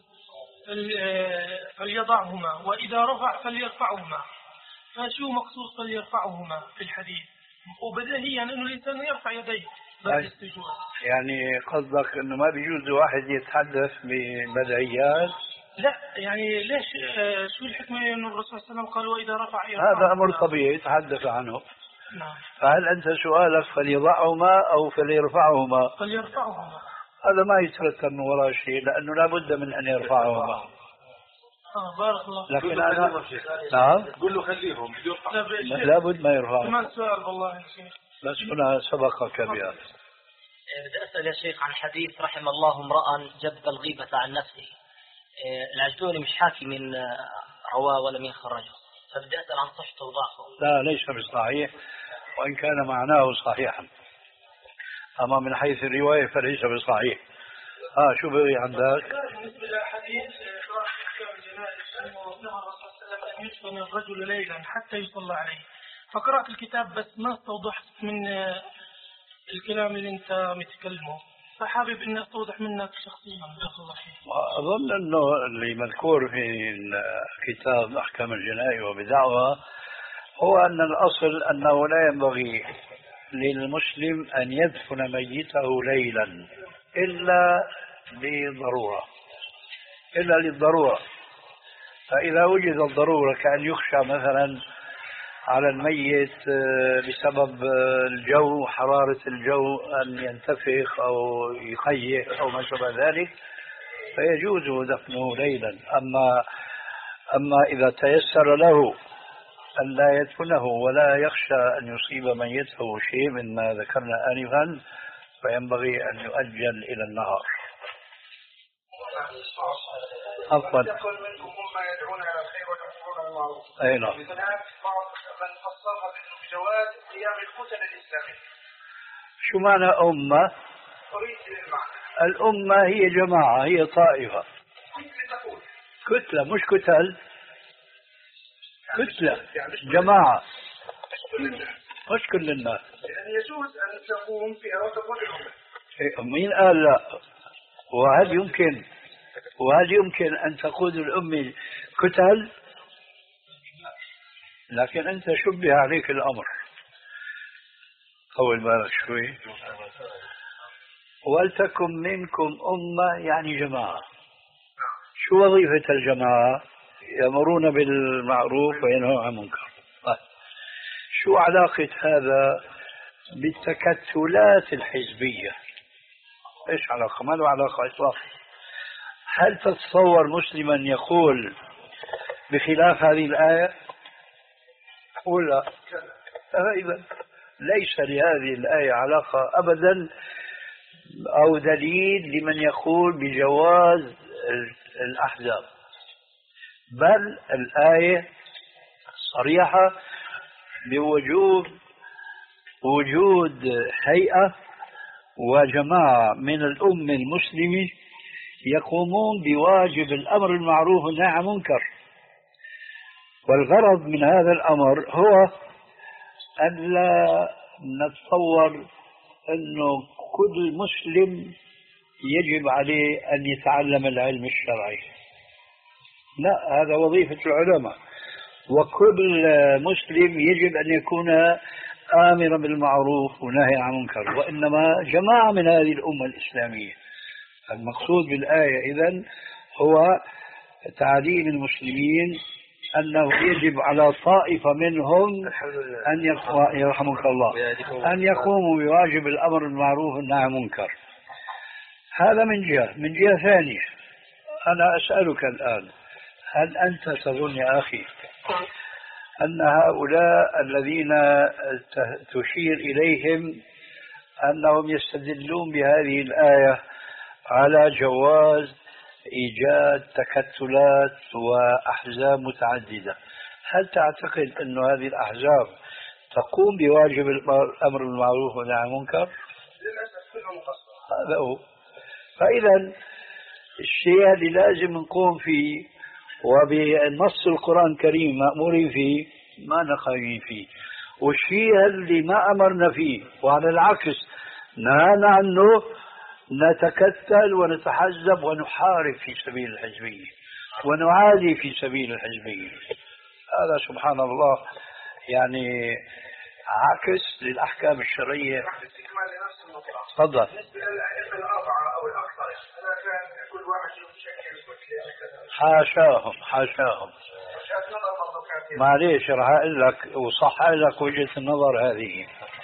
فليضعهما وإذا رفع فليرفعهما، فشو مقصود فليرفعهما في الحديث؟ وبديهيا أنه الإنسان يرفع يديه بعد السجود. يعني قصدك أنه ما بيجوز واحد يتحدث ببدعيات؟ لا، يعني ليش شو الحكمة أنه الرسول صلى الله عليه وسلم قال وإذا رفع يرفع؟ هذا أمر طبيعي يتحدث عنه. نعم. فهل أنت سؤالك فليضعهما أو فليرفعهما؟ فليرفعهما. هذا ما يترتب من وراء شيء، لأنه لا بد من أن يرفعهما. آه بارك الله. لكن أنا نعم قل له خليهم لا بد ما يرفعهما. كمان سؤال والله يا شيخ، بس هنا سبقك بها. بدي أسأل يا شيخ عن حديث رحم الله امرأ جب الغيبة عن نفسه. العجلوني مش حاكي من رواه ولا من خرجه، فبدي أسأل عن صحته وضعفه. لا ليس بصحيح، وإن كان معناه صحيحا، أما من حيث الرواية فليس بصحيح. اه شو بقي عندك؟ بالنسبة للحديث شرح أحكام الجنائز أنه نهى الرسول صلى الله عليه وسلم أن يدفن الرجل ليلا حتى يصلى عليه، فقرأت الكتاب بس ما استوضحت من الكلام اللي أنت متكلمه، فحابب إني أستوضح منك شخصيا. جزاك الله خير. أظن أنه اللي مذكور في كتاب أحكام الجنائز وبدعوى هو أن الأصل أنه لا ينبغي للمسلم أن يدفن ميته ليلا إلا لضرورة إلا للضرورة. فإذا وجد الضرورة كأن يخشى مثلا على الميت بسبب الجو، حرارة الجو، أن ينتفخ أو يخيخ أو ما شابه ذلك، فيجوز دفنه ليلا. أما أما إذا تيسر له أن لا يدفنه ولا يخشى أن يصيب ميته شيء من ما ذكرنا آنفا، فينبغي أن يؤجل إلى النهار. عفوا. يقول منكم هم يدعون على الخير ويأمرون بالمعروف. أي نعم. هناك بعض من فسرها بجواز قيام الكتل الإسلامية. شو معنى أمة؟ أريد المعنى. الأمة هي جماعة، هي طائفة. كتلة مش كتل، كتلة جماعة مش كل الناس. يعني يجوز أن تقوم فيها وتقول الأمة. مين قال لا؟ وهل يمكن وهل يمكن أن تقود الأمة كتل؟ لكن أنت شبه عليك الأمر. طول بالك شوي. ولتكن منكم أمة يعني جماعة. شو وظيفة الجماعة؟ يأمرون بالمعروف وينهون عن المنكر. شو علاقة هذا بالتكتلات الحزبية؟ ايش علاقة؟ ما له علاقة إطلاقا. هل تتصور مسلما يقول بخلاف هذه الآية؟ ولا إذا ليس لهذه الآية علاقة أبدا أو دليل لمن يقول بجواز الأحزاب، بل الآية صريحة بوجوب وجود هيئة وجماعة من الأمة المسلمة يقومون بواجب الأمر المعروف والنهي عن المنكر. والغرض من هذا الأمر هو أن لا نتصور أنه كل مسلم يجب عليه أن يتعلم العلم الشرعي، لا، هذا وظيفة العلماء. وكل مسلم يجب أن يكون آمرا بالمعروف ونهي عن المنكر، وإنما جماعة من هذه الأمة الإسلامية. المقصود بالآية إذن هو تعليم المسلمين أنه يجب على طائفة منهم أن يرحمك الله أن يقوموا بواجب الأمر بالمعروف والنهي عن المنكر. هذا من جهة. من جهة ثانية، أنا أسألك الآن، هل أنت تظن يا أخي أن هؤلاء الذين تشير إليهم أنهم يستدلون بهذه الآية على جواز إيجاد تكتلات وأحزاب متعددة، هل تعتقد أن هذه الأحزاب تقوم بواجب الأمر بالمعروف والنهي عن المنكر؟ للأسف كلهم مقصر. هذا هو. فإذا الشيء اللي لازم نقوم فيه وبنص القرآن الكريم مأمورين فيه ما نخاين فيه، والشيء اللي ما أمرنا فيه وعلى العكس نهانا عنه نتكتل ونتحزب ونحارب في سبيل الحزبية ونعادي في سبيل الحزبية. هذا سبحان الله يعني عكس للأحكام الشرعية. تفضل. بالنسبة للأئمة الأربعة أو الأكثر، أنا كان كل واحد يشكل كتلة. حاشاهم حاشاهم. معليش راح أقول لك وصح لك وجهة النظر هذه.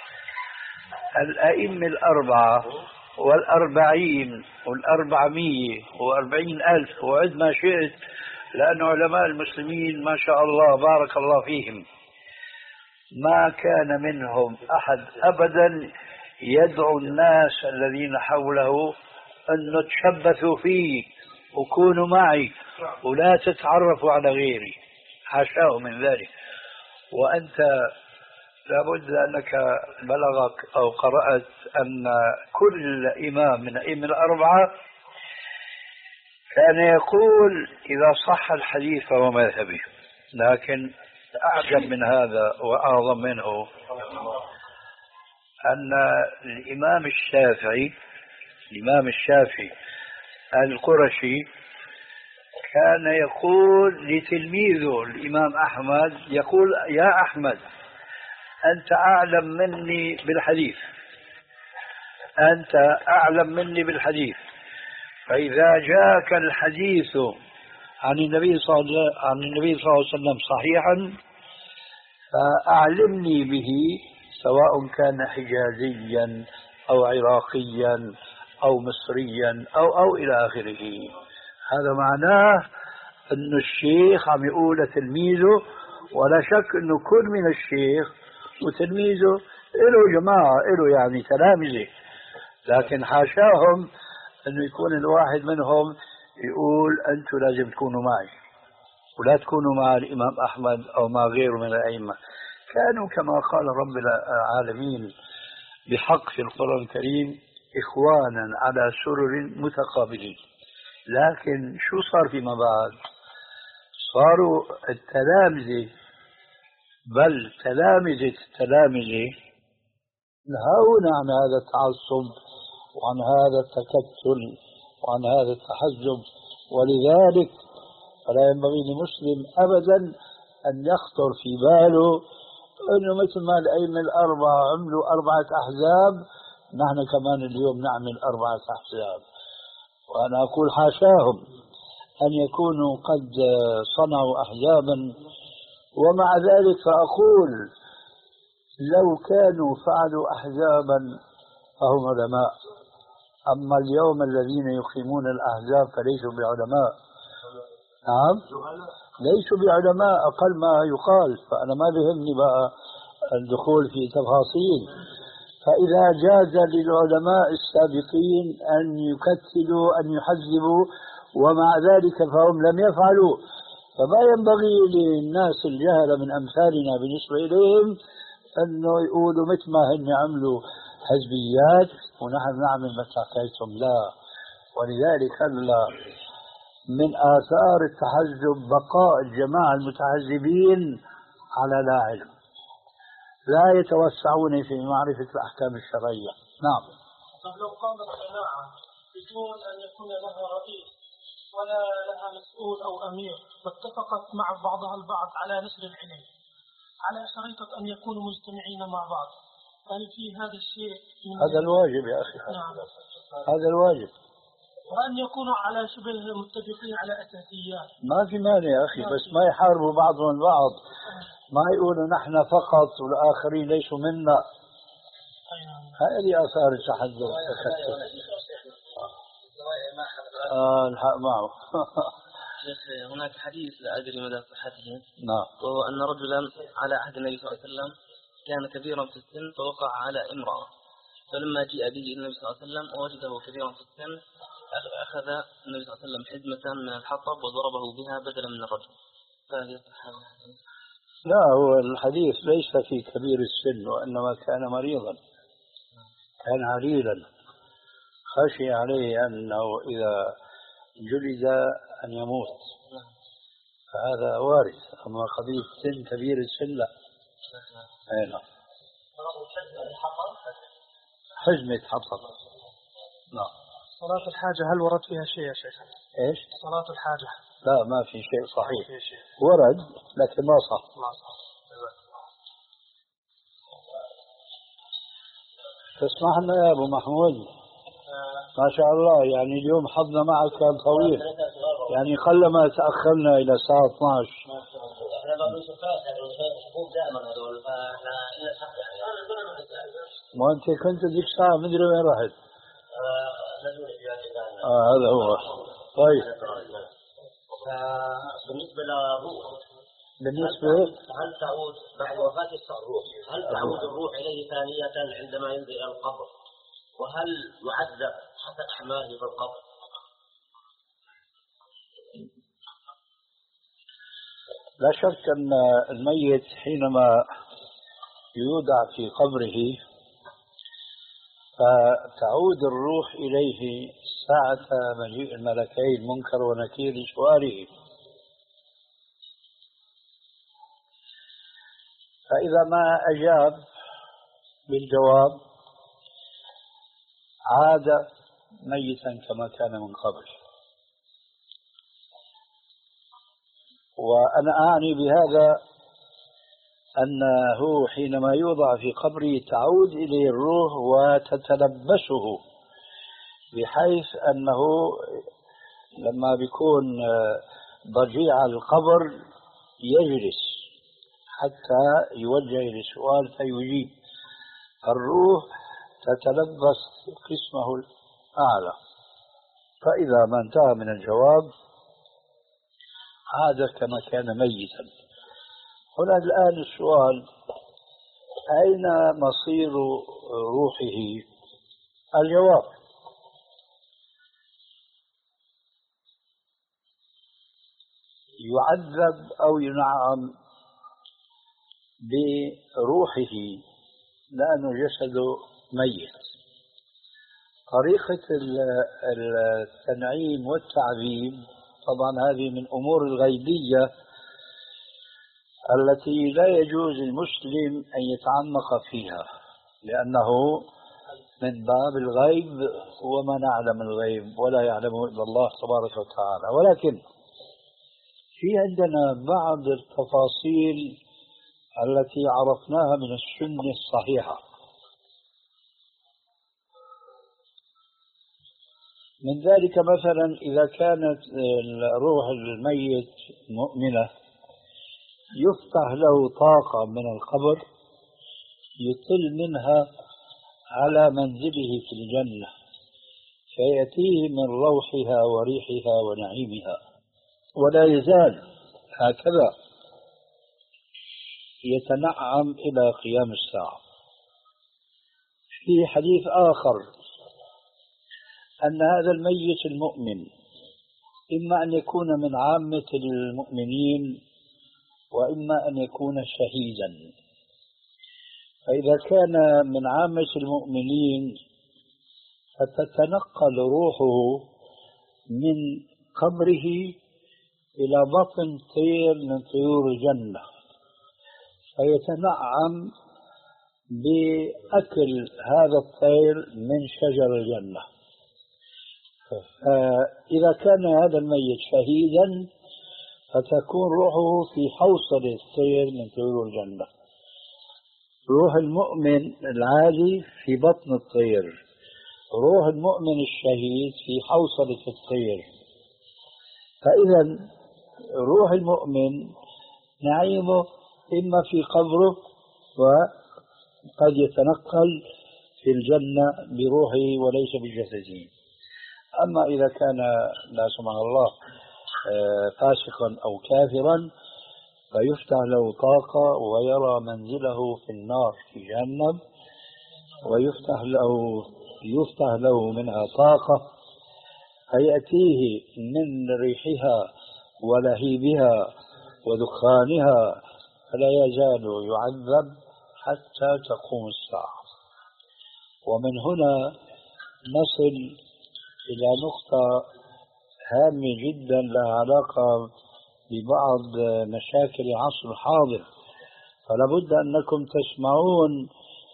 الأئمة الأربعة والأربعين والأربعمية وأربعين ألف وعد ما شئت، لأن علماء المسلمين ما شاء الله بارك الله فيهم ما كان منهم أحد أبدا يدعو الناس الذين حوله أن تشبثوا فيه وكونوا معي ولا تتعرفوا على غيري، حاشاه من ذلك. وأنت لابد أنك بلغك أو قرأت أن كل إمام من أئمة الأربعة كان يقول إذا صح الحديث فهو مذهبي، لكن أعجب من هذا وأعظم منه أن الإمام الشافعي الإمام الشافعي القرشي كان يقول لتلميذه الإمام أحمد، يقول يا أحمد أنت أعلم مني بالحديث، أنت أعلم مني بالحديث، فإذا جاءك الحديث عن النبي صلى الله عن النبي صلى الله عليه وسلم صحيحا فأعلمني به، سواء كان حجازيا أو عراقيا أو مصريا أو أو إلى آخره. هذا معناه أن الشيخ عم يقول لتلميذه، ولا شك أنه كل من الشيخ وتلميذه له جماعة له يعني تلامذة، لكن حاشاهم أنه يكون الواحد منهم يقول أنتم لازم تكونوا معي ولا تكونوا مع الإمام أحمد أو مع غيره من الأئمة. كانوا كما قال رب العالمين بحق في القرآن الكريم إخوانا على سرر متقابلين. لكن شو صار فيما بعد؟ صاروا التلامذة بل تلامذة التلامذة نهون عن هذا التعصب وعن هذا التكتل وعن هذا التحزب، ولذلك فلا ينبغي لمسلم أبدا أن يخطر في باله أنه مثل ما الأئمة الأربعة عملوا أربعة أحزاب نحن كمان اليوم نعمل أربعة أحزاب. وأنا أقول حاشاهم أن يكونوا قد صنعوا أحزابا، ومع ذلك فأقول لو كانوا فعلوا أحزابا فهم علماء، أما اليوم الذين يقيمون الأحزاب فليسوا بعلماء. نعم ليسوا بعلماء أقل ما يقال، فأنا ما بهمني بقى الدخول في تفاصيل. فإذا جاز للعلماء السابقين أن يكتلوا أن يحزبوا ومع ذلك فهم لم يفعلوا، فما ينبغي للناس الجهلة من أمثالنا بالنسبة إليهم أنه يقولوا مثل ما هن عملوا حزبيات ونحن نعمل مثل حكايتهم، لا. ولذلك هلا من آثار التحزب بقاء الجماعة المتحزبين على لا علم، لا يتوسعون في معرفة الأحكام الشرعية. نعم. طب لو قامت جماعة بدون أن يكون لها رئيس ولا لها مسؤول أو أمير، واتفقت مع بعضها البعض على نشر العلم على شريطة أن يكونوا مجتمعين مع بعض، هل في هذا الشيء؟ هذا الواجب يا أخي. نعم. هذا الواجب. وأن يكونوا على شبه متفقين على أساسيات. ما في مانع يا أخي، بس ما يحاربوا بعضهم البعض، ما يقولوا نحن فقط والآخرين ليسوا منا. هذه آثار التحزب والتكتل. آه الحق معه. شيخ هناك حديث لا أدري مدى صحته. نعم. وهو أن رجلا على عهد النبي صلى الله عليه وسلم كان كبيرا في السن فوقع على امرأة، فلما جاء به النبي صلى الله عليه وسلم ووجده كبيرا في السن أخذ النبي صلى الله عليه وسلم حزمة من الحطب وضربه بها بدلا من الرجل. فهي لا، هو الحديث ليس في كبير السن، وإنما كان مريضا، كان عليلا، خشي عليه أنه إذا جلد أن يموت، فهذا وارد. أما قضية سن كبير السن لا. أين حزمة حطب. نعم. صلاة الحاجة هل ورد فيها شيء يا شيخ؟ إيش؟ صلاة الحاجة. لا، ما في شيء صحيح. ورد لكن ما صح. تسمح لنا يا أبو محمود؟ ما شاء الله، يعني اليوم حظنا معك كان طويل، يعني قلما تأخرنا إلى الساعة اثنعش. ما أنت كنت ذيك الساعة مدري وين رحت. آه هذا هو. طيب. بالنسبة للروح، بالنسبة هل تعود بعد وفاة الروح هل تعود الروح إليه ثانية عندما ينزل إلى القبر؟ وهل يعذب حسب أعماله في القبر؟ لا شك أن الميت حينما يودع في قبره فتعود الروح إليه ساعة مجيء الملكين منكر ونكير لسؤاله. فإذا ما أجاب بالجواب عاد ميتا كما كان من قبل. وأنا أعني بهذا أنه حينما يوضع في قبره تعود إليه الروح وتتلبسه، بحيث أنه لما بيكون ضجيع القبر يجلس حتى يوجه للسؤال فيجيب. الروح تتلبس قسمه الأعلى، فإذا ما انتهى من الجواب عاد كما كان ميتا. هنا الآن السؤال: أين مصير روحه؟ الجواب: يعذب أو ينعم بروحه لأنه جسده ميت. طريقة التنعيم والتعذيب طبعا هذه من أمور الغيبية التي لا يجوز المسلم أن يتعمق فيها، لأنه من باب الغيب وما نعلم الغيب ولا يعلمه إلا الله تبارك وتعالى. ولكن في عندنا بعض التفاصيل التي عرفناها من السنة الصحيحة. من ذلك مثلا إذا كانت الروح الميت مؤمنة يفتح له طاقة من القبر يطل منها على منزله في الجنة، فيأتيه من روحها وريحها ونعيمها، ولا يزال هكذا يتنعم إلى قيام الساعة. في حديث آخر أن هذا الميت المؤمن إما أن يكون من عامة المؤمنين وإما أن يكون شهيدا. فإذا كان من عامة المؤمنين فتتنقل روحه من قبره إلى بطن طير من طيور الجنة، فيتنعم بأكل هذا الطير من شجر الجنة. فإذا كان هذا الميت شهيدا فتكون روحه في حوصلة الطير من طيور الجنة. روح المؤمن العادي في بطن الطير، روح المؤمن الشهيد في حوصلة الطير. فإذا روح المؤمن نعيمه إما في قبره وقد يتنقل في الجنة بروحه وليس بجسده. أما إذا كان لا سمح الله فاسقا أو كافرا فيفتح له طاقة ويرى منزله في النار في جهنم، ويفتح له يفتح له منها طاقة فيأتيه من ريحها ولهيبها ودخانها، فلا يزال يعذب حتى تقوم الساعة. ومن هنا نصل إلى نقطة هامة جدا لها علاقة ببعض مشاكل العصر الحاضر. فلا بد أنكم تسمعون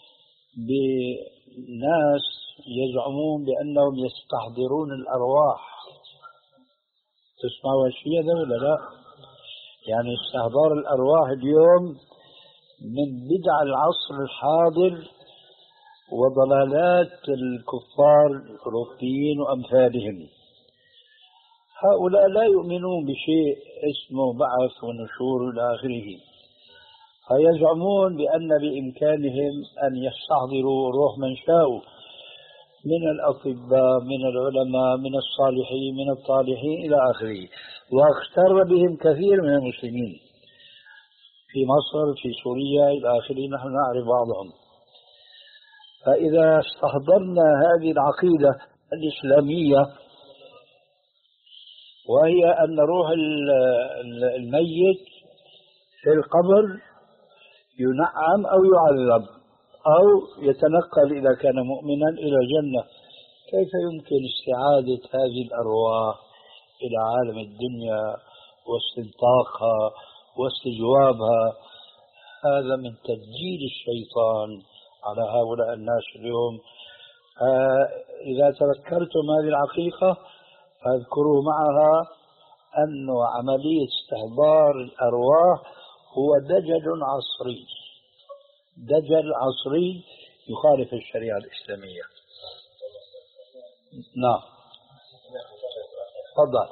بناس يزعمون بأنهم يستحضرون الأرواح. تسمعوا الشيء هذا ولا لا؟ يعني استحضار الأرواح اليوم من بدع العصر الحاضر وضلالات الكفار الأوروبيين وأمثالهم. هؤلاء لا يؤمنون بشيء اسمه بعث ونشور إلى آخره، فيزعمون بأن بإمكانهم أن يستحضروا روح من شاءوا من الأطباء من العلماء من الصالحين من الطالحين إلى آخره. واغتر بهم كثير من المسلمين في مصر في سوريا إلى آخره، نحن نعرف بعضهم. فإذا استحضرنا هذه العقيدة الإسلامية وهي أن روح الميت في القبر ينعم أو يعذب أو يتنقل إذا كان مؤمنا إلى الجنة كيف يمكن استعادة هذه الأرواح إلى عالم الدنيا واستنطاقها واستجوابها؟ هذا من تدجيل الشيطان على هؤلاء الناس اليوم. آه إذا تذكرتم هذه الحقيقة فاذكروا معها أن عملية استحضار الأرواح هو دجل عصري، دجل عصري يخالف الشريعة الإسلامية. نعم تفضل.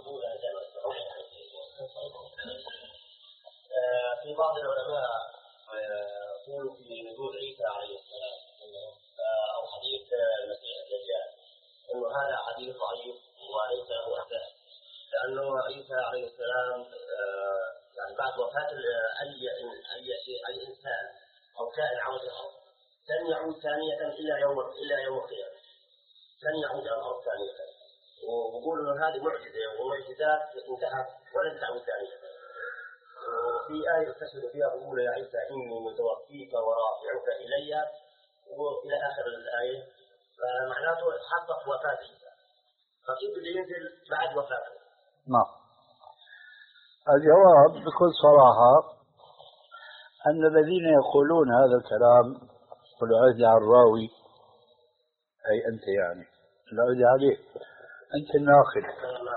في بعض العلماء يقول في نزول عيسى عليه السلام أو حديث المسيح الدجال أنه هذا حديث ضعيف وليس له أساس، لأنه عيسى عليه السلام يعني بعد وفاة أي أي أي إنسان أو كائن على الأرض لن يعود ثانية إلا يوم إلا يوم القيامة، لن يعود على الأرض ثانية، ويقول إنه هذه معجزة ومعجزات انتهت ولن تعود ثانية. وفي آية يستشهد فيها يقول يا عيسى إني متوفيك ورافعك إلي وإلى آخر الآية، فمعناته حقق وفاة عيسى، فكيف اللي ينزل بعد وفاته؟ نعم. الجواب بكل صراحة أن الذين يقولون هذا الكلام والعهد على الراوي، أي أنت يعني العهد عليه، أنت الناقل.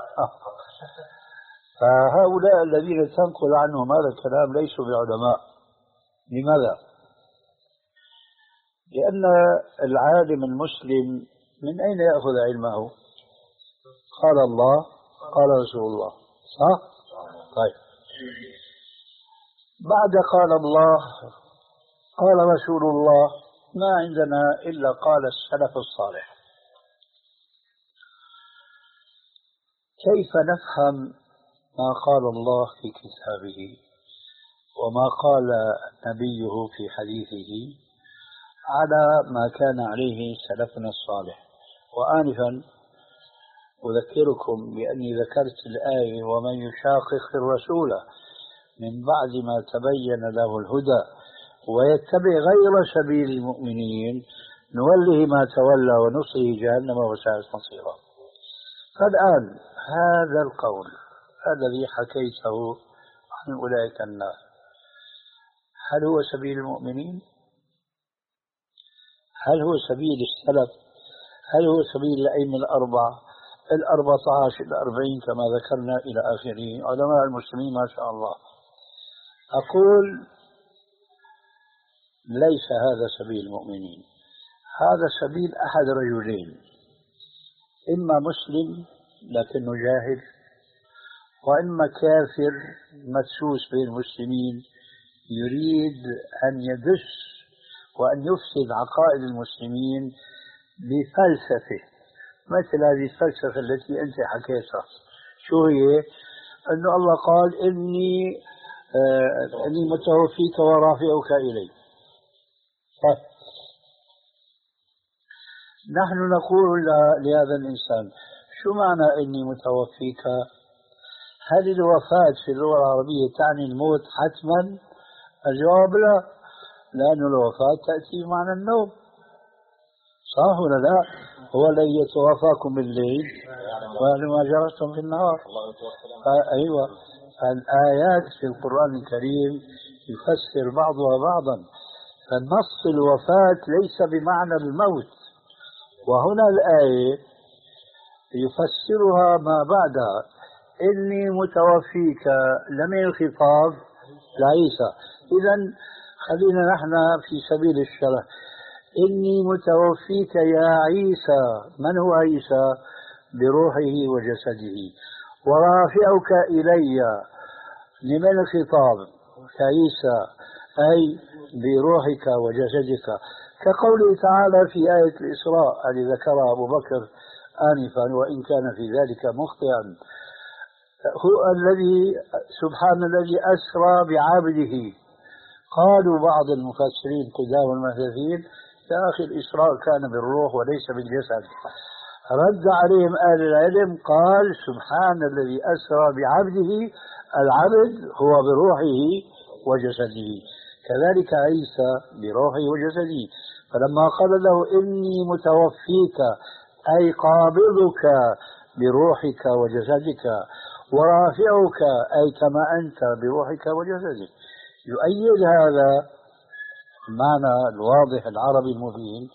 فهؤلاء الذين تنقل عنهم هذا الكلام ليسوا بعلماء. لماذا؟ لأن العالم المسلم من أين يأخذ علمه؟ قال الله قال رسول الله، صح؟ طيب، بعد قال الله قال رسول الله ما عندنا إلا قال السلف الصالح. كيف نفهم ما قال الله في كتابه وما قال نبيه في حديثه على ما كان عليه سلفنا الصالح؟ وآنفا أذكركم بأني ذكرت الآية ومن يشاقق الرسول من بعد ما تبين له الهدى ويتبع غير سبيل المؤمنين نوله ما تولى ونصله جهنم وساءت مصيرا. فالآن هذا القول الذي حكيته عن أولئك الناس هل هو سبيل المؤمنين؟ هل هو سبيل السلف؟ هل هو سبيل الأئمة الأربعة الأربعة عشر الأربعين كما ذكرنا إلى آخره علماء المسلمين ما شاء الله؟ أقول ليس هذا سبيل المؤمنين، هذا سبيل أحد رجلين، إما مسلم لكنه جاهل، وإما كافر مدسوس بين المسلمين يريد أن يدس وأن يفسد عقائد المسلمين بفلسفة مثل هذه الفلسفة التي أنت حكيتها. شو هي؟ أن الله قال إني آه إني متوفيك ورافعك إلي. طيب، نحن نقول لهذا الإنسان شو معنى إني متوفيك؟ هل الوفاة في اللغة العربية تعني الموت حتما؟ الجواب لا، لأن الوفاة تأتي معنى النوم، صح ولا لا؟ هو الذي يتوفاكم بالليل وما جرتم في النهار. أيوة، الآيات في القرآن الكريم يفسر بعضها بعضا، فالنص الوفاة ليس بمعنى الموت، وهنا الآية يفسرها ما بعدها إني متوفيك لم الخطاب لعيسى. إذن خلينا نحن في سبيل الشرح، إني متوفيك يا عيسى. من هو عيسى؟ بروحه وجسده. ورافعك إلي، لمن الخطاب؟ كعيسى، أي بروحك وجسدك، كقوله تعالى في آية الإسراء التي ذكرها أبو بكر آنفا وإن كان في ذلك مخطئا، هو الذي سبحان الذي أسرى بعبده. قالوا بعض المفسرين قدام المحدثين يا أخي الإسراء كان بالروح وليس بالجسد. رد عليهم أهل العلم قال سبحان الذي أسرى بعبده، العبد هو بروحه وجسده، كذلك عيسى بروحه وجسده. فلما قال له إني متوفيك أي قابضك بروحك وجسدك، ورافعك أي كما أنت بروحك وجسدك. يؤيد هذا المعنى الواضح العربي المبين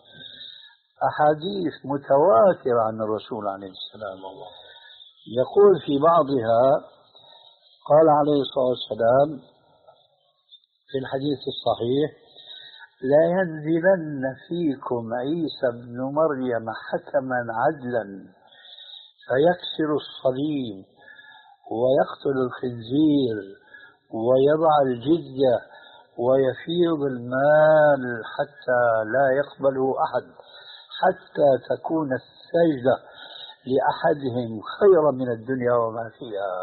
أحاديث متواترة عن الرسول عليه السلام. يقول في بعضها قال عليه الصلاة والسلام في الحديث الصحيح: لا ينزلن فيكم عيسى بن مريم حكما عدلا فيكسر الصليب ويقتل الخنزير ويضع الجزية ويفيض المال حتى لا يقبله أحد، حتى تكون السجدة لأحدهم خيرا من الدنيا وما فيها.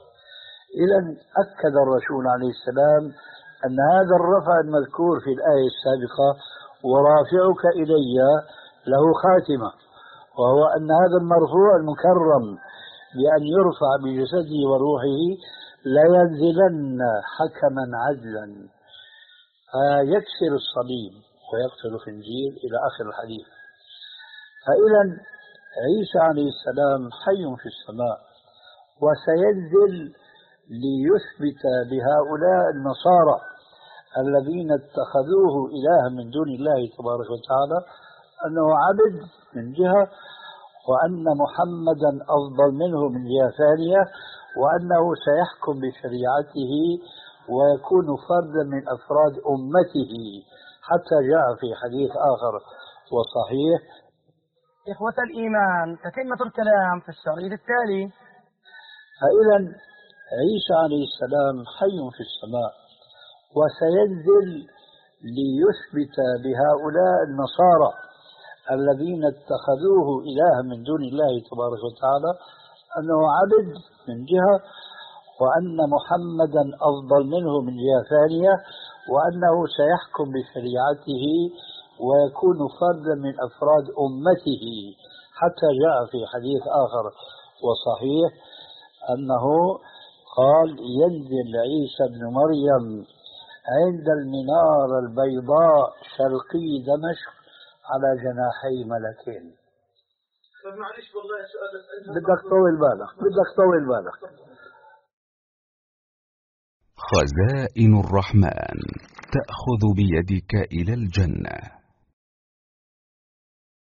إذن أكد الرسول عليه السلام أن هذا الرفع المذكور في الآية السابقة ورافعك إلي له خاتمة، وهو أن هذا المرفوع المكرم بأن يرفع بجسده وروحه لا ينزلن حكما عدلا فيكسر الصليب ويقتل الخنزير إلى آخر الحديث. فإذا عيسى عليه السلام حي في السماء وسينزل ليثبت بهؤلاء النصارى الذين اتخذوه إلها من دون الله تبارك وتعالى أنه عبد من جهة، وأن محمدا أفضل منه من جهة ثانية، وأنه سيحكم بشريعته ويكون فردا من أفراد أمته، حتى جاء في حديث آخر وصحيح: إخوة الإيمان، تتمة الكلام في الشريط التالي. فإذا عيسى عليه السلام حي في السماء وسينزل ليثبت بهؤلاء النصارى الذين اتخذوه إلها من دون الله تبارك وتعالى أنه عبد من جهة، وأن محمدا أفضل منه من جهة ثانية، وأنه سيحكم بشريعته ويكون فردا من أفراد أمته، حتى جاء في حديث آخر وصحيح أنه قال: ينزل عيسى بن مريم عند المنارة البيضاء شرقي دمشق على جناحي ملكين. معلش والله سؤال بدك طول بالك بدك طول بالك. خزائن الرحمن تأخذ بيدك إلى الجنة.